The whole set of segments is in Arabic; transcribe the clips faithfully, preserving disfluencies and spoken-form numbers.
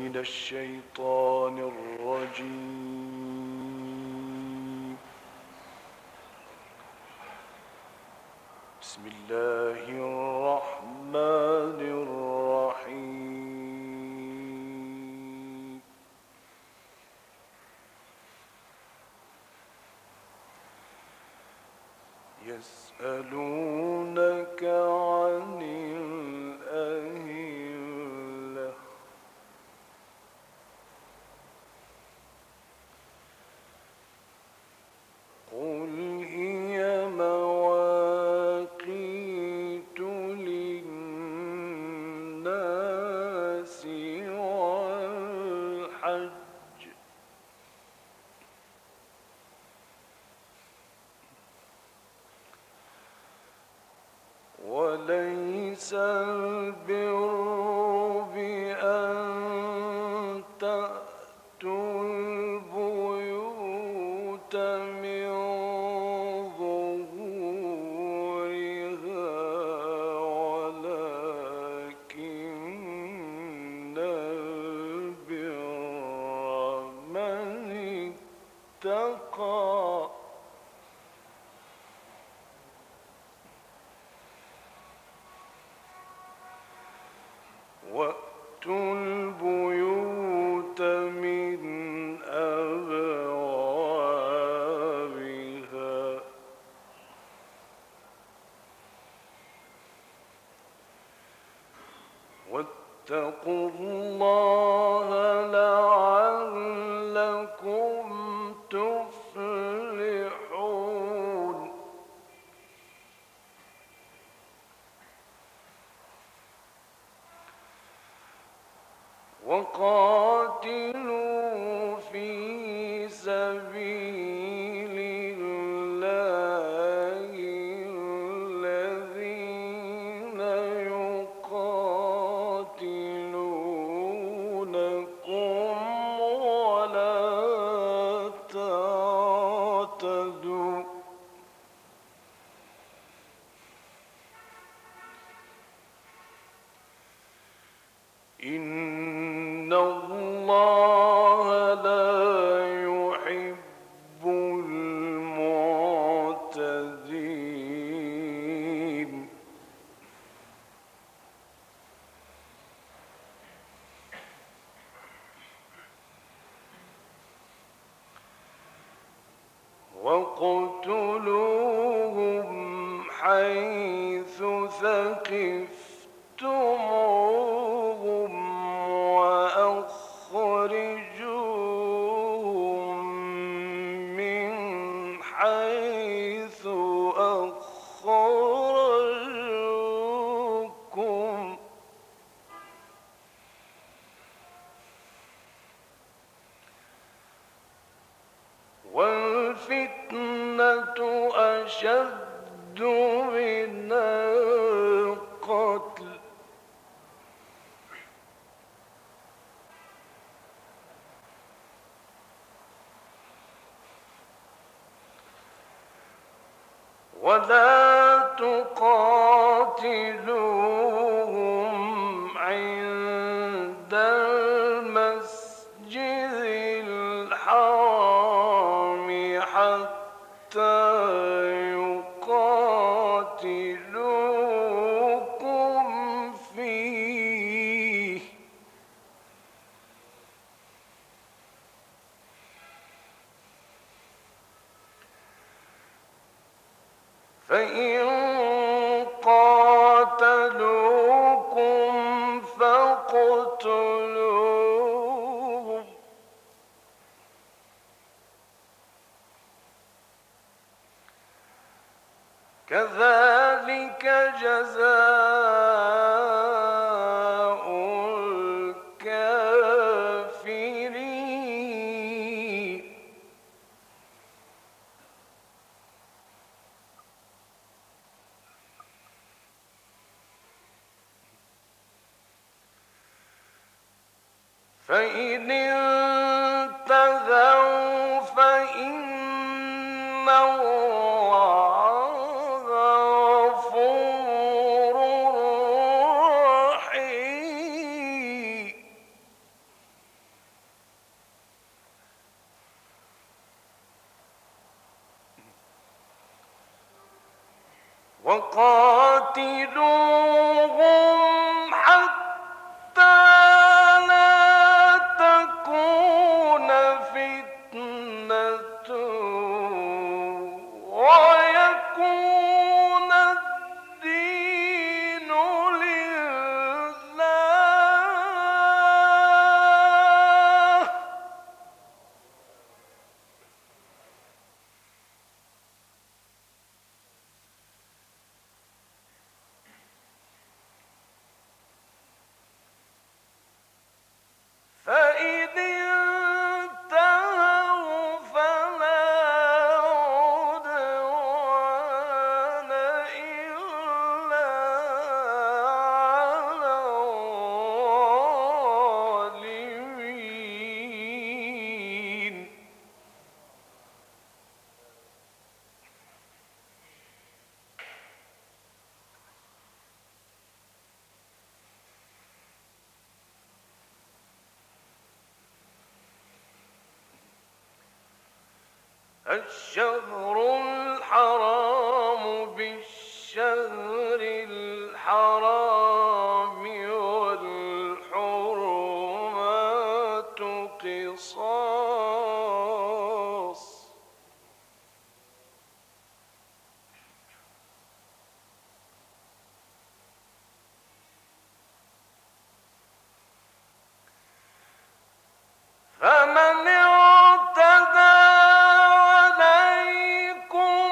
من الشيطان الرجيم. بسم الله الرحمن الرحيم. يسألونك عن الأهلة قل هي مواقيت للناس والحج وليس البر بأن تأتوا البيوت من ظهورها ولكن البر من اتقى وأتوا البيوت من أبوابها واتقوا الله لعلكم تفلحون. وقاتلوا في سبيل الله الذين يقاتلونكم ولا تعتدوا إن الله لا يحب المعتدين. واقتلوهم حيث ثقفتموهم وأخرجوهم من حيث أخرجوكم والفتنة أشد من القتل ولا تقاتلوهم عند المسجد الحرام حتى يقاتلوكم فيه فإن قاتلوكم فاقتلوهم كذلك جزاء الكافرين. فإن انتهوا فإن الله غفور رحيم. وقاتلوهم حتى لا تكون فتنة ويكون الدين لله. فإن انتهوا فلا عدوان إلا على الظالمين. الشهر الحرام بالشهر الحرام والحرمات قصاص. فمن اعتدى عليكم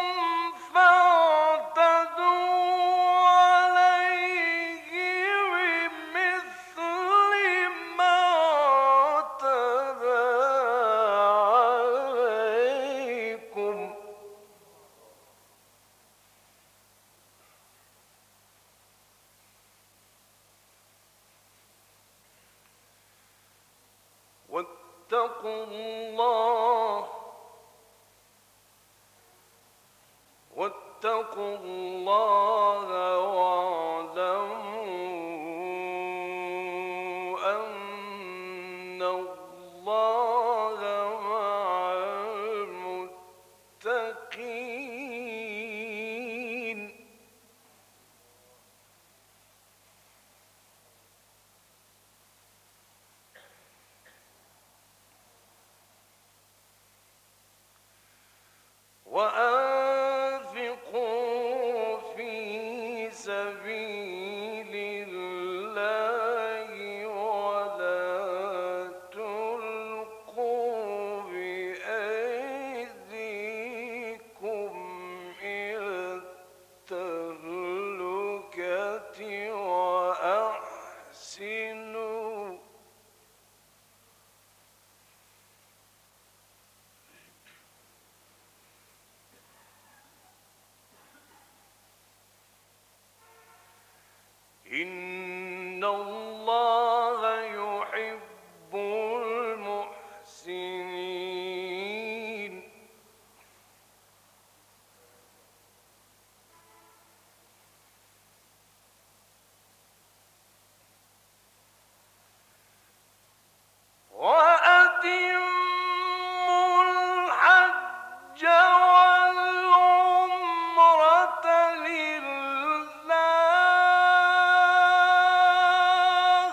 فاعتدوا عليه بمثل ما اعتدى عليكم. واتقوا الله واتقوا الله واعلموا أن الله مع المتقين. وأنفقوا في سبيل الله ولا تلقوا بأيديكم إلى التهلكة وأحسنوا إن الله يحب المحسنين. وأتموا الحج والعمرة لله.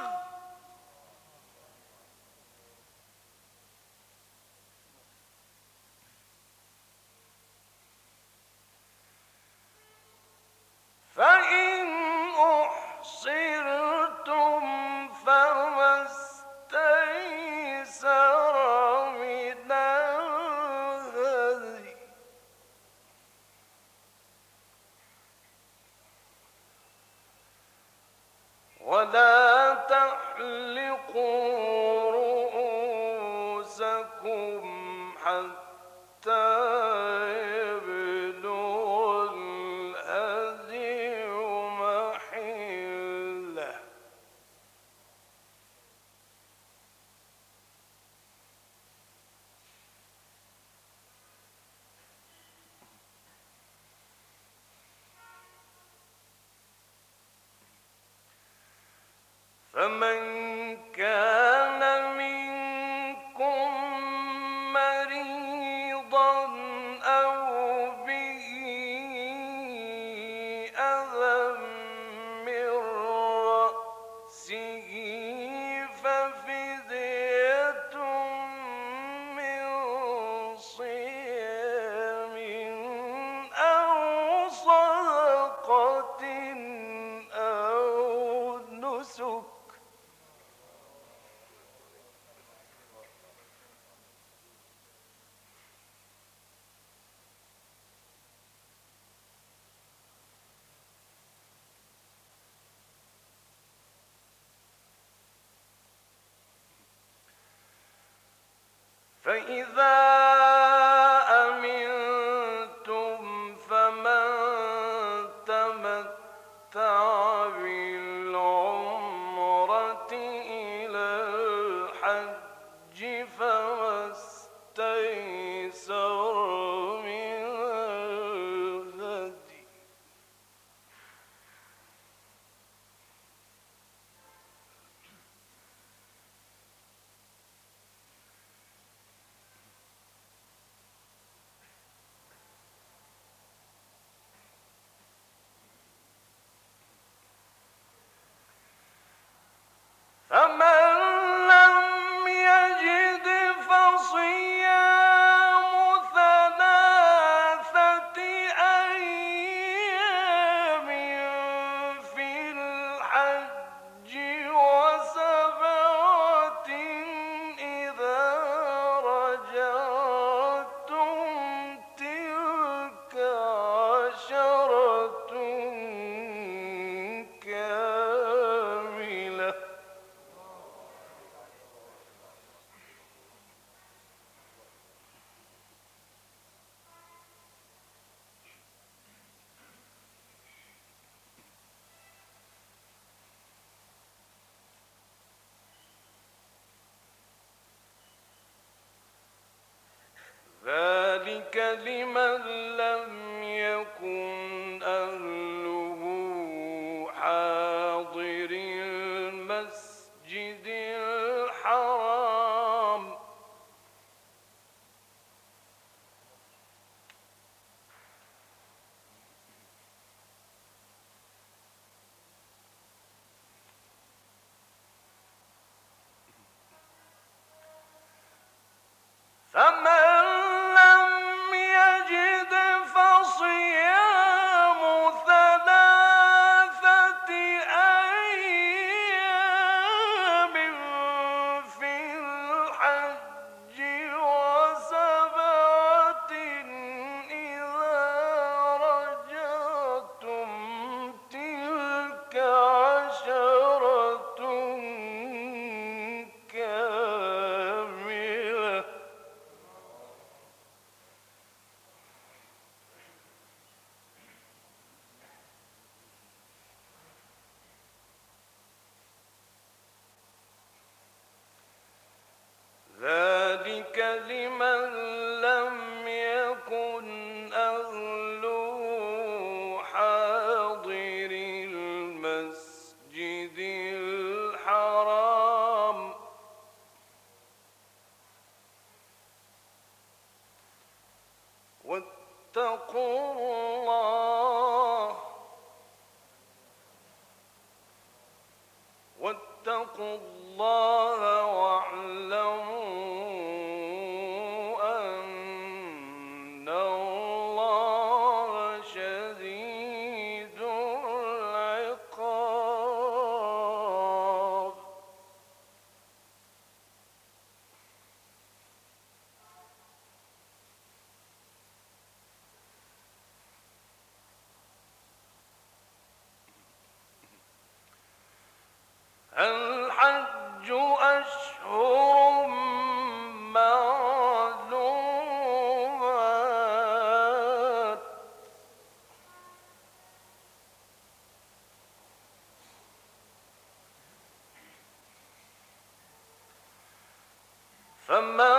فإن أحصرتم فما استيسر من الهدي. ولا تحلقوا رؤوسكم حتى يبلغ الهدي محله. فمن كان منكم مريضا أو به فإذا أمنتم فمن تمتع بالعمرة إلى الحج فما استيسر من الهدي فمن لم يجد فصيام ثلاثة أيام في الحج وسبعة إذا رجعتم تلك عشرة كاملة ذلك لمن لم يكن أهله حاضر المسجد الحرام فمن لم يجد فصيام ثلاثة أيام في الحج وسبعة إذا رجعتم تلك عشرة كاملة ذلك لمن لم يكن أهله حاضر المسجد الحرام واتقوا الله واتقوا الله واعلموا أن الله شديد العقاب الحج أشهر معلومات فمن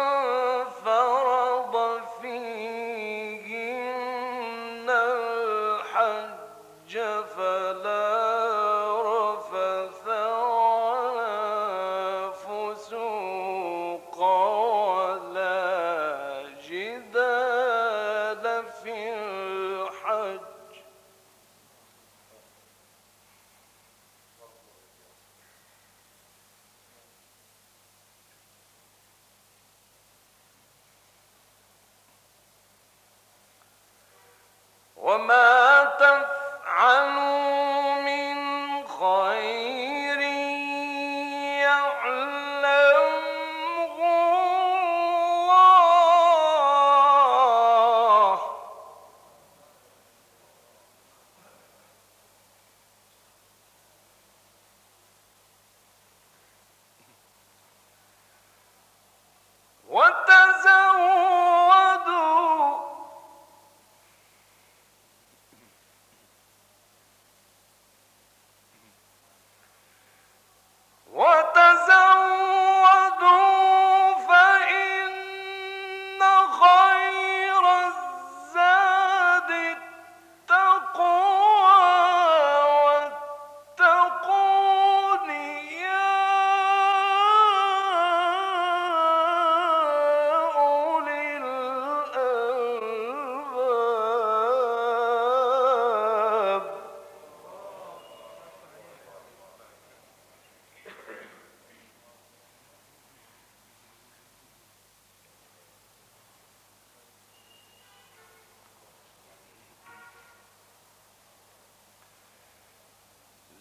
فرض فيهن الحج فلا رفث ولا فسوق ولا جدال في الحج وما تفعلوا من خير يعلمه الله واتقوا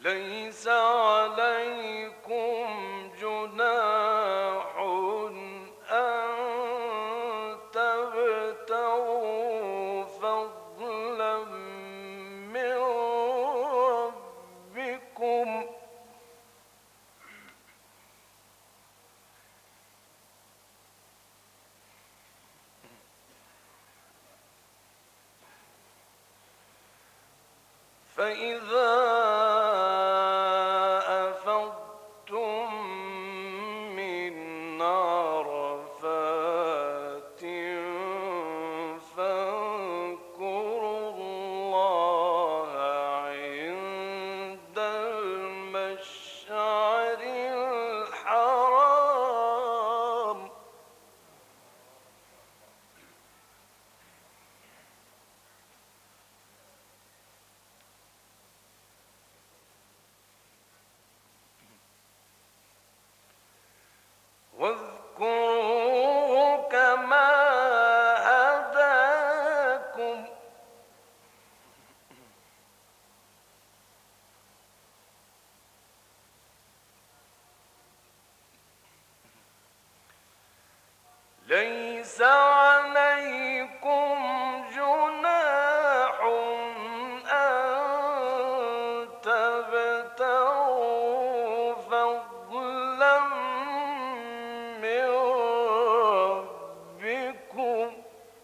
ليس عليكم جناح أن تبتغوا فضلا من ربكم فإذا أفضتم من عرفات فاذكروا الله عند المشعر الحرام واذكروه كما هداكم ليس عليكم جناح أن تبتغوا فضلا من ربكم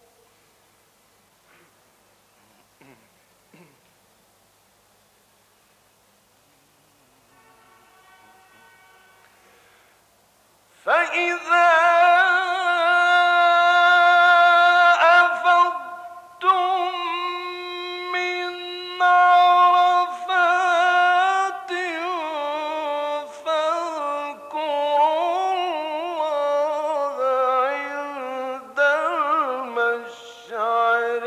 فإذا أفضتم من عرفات فاذكروا الله عند المشعر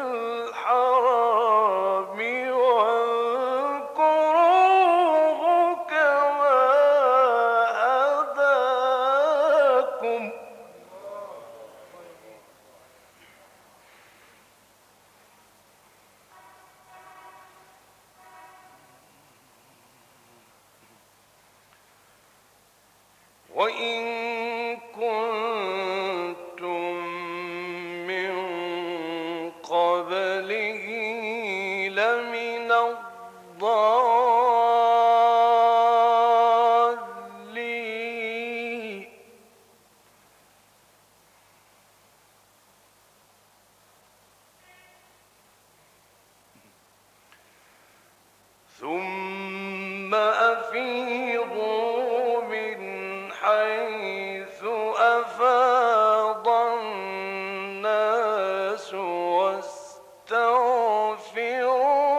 الحرام واذكروه كما هداكم وإن كنتم من قبله لمن الضالين ثم أفيضوا من حيث أفاض الناس واستغفروا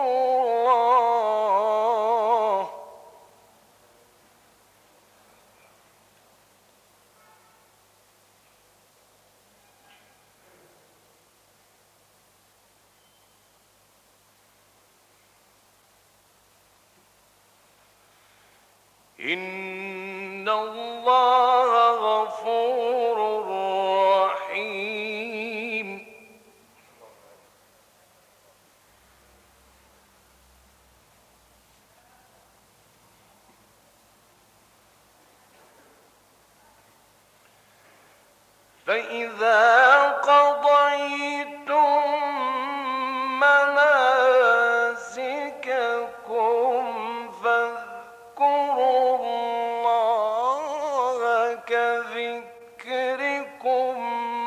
الله إن الله غفور رحيم فإذا قضيتم مناسككم فاذكروا الله كذكركم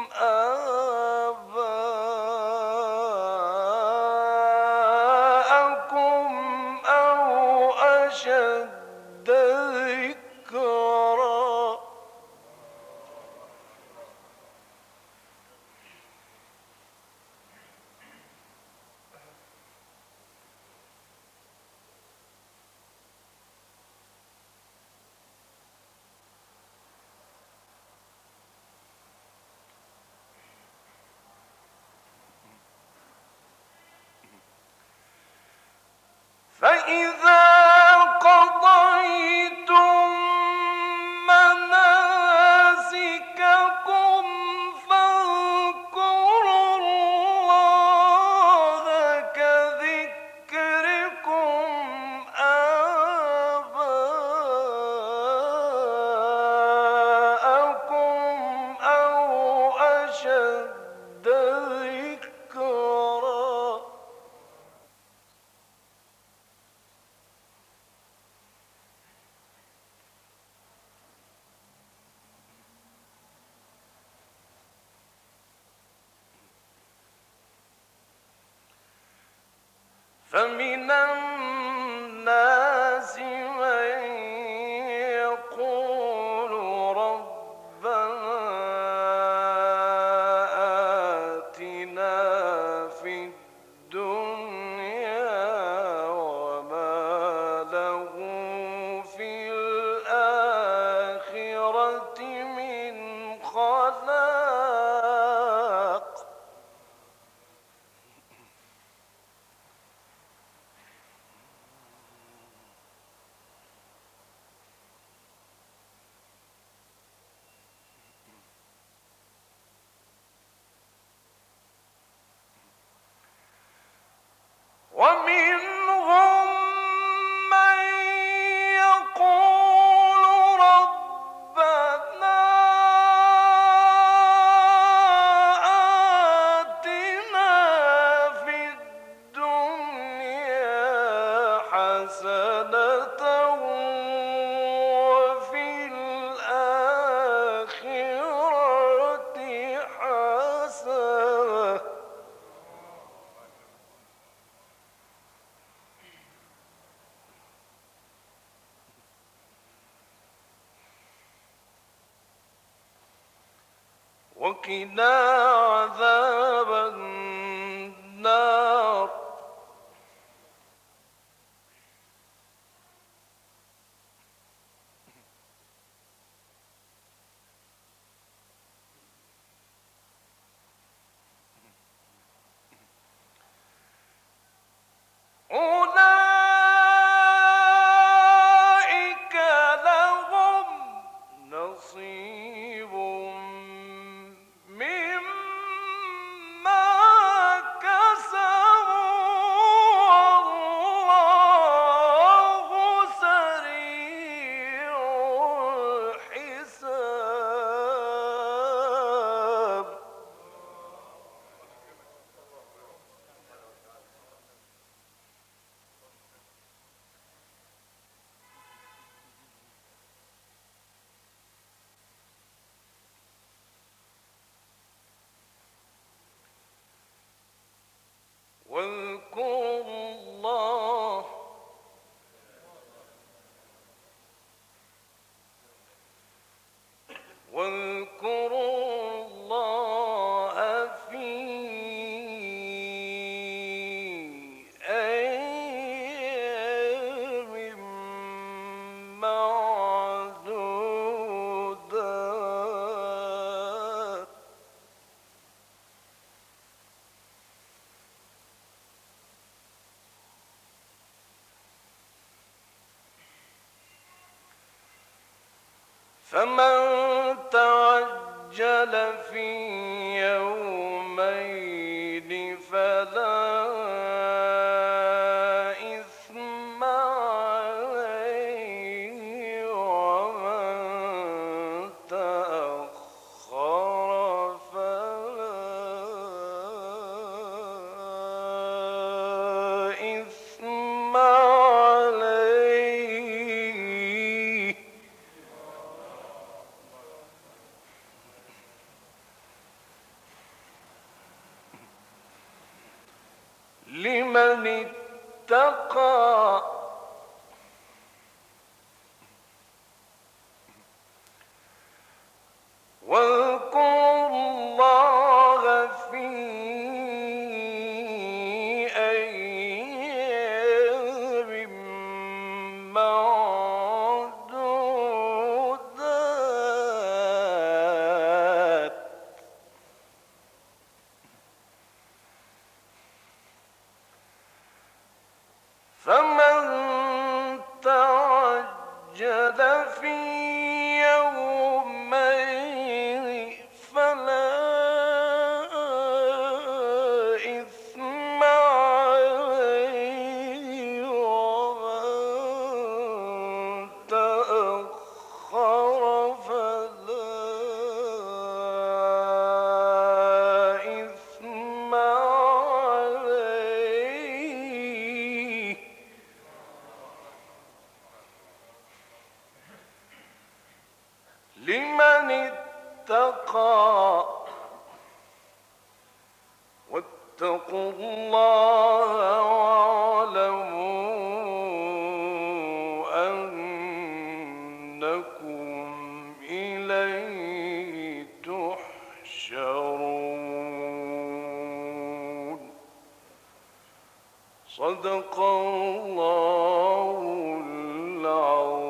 آباءكم أو أشد ذكرا فمن الناس من يقول ربنا آتنا في الدنيا وما له في الآخرة من خلاق. ومنهم من يقول ربنا آتنا في الدنيا حسنة وفي الآخرة حسنة. وقنا عذاب النار. أولئك لهم نصيب مما كسبوا والله سريع الحساب. واذكروا الله واذكروا الله في أيام معدودات. فمن تعجل في يومين فلا إثم عليه ومن تأخر فلا إثم عليه. لمن اتقى. واذكروا الله في أيام معدودات. فمن تعجل في يومين فلا إثم عليه ومن تأخر فلا إثم عليه. لمن اتقى. واتقوا الله صدق الله العظيم.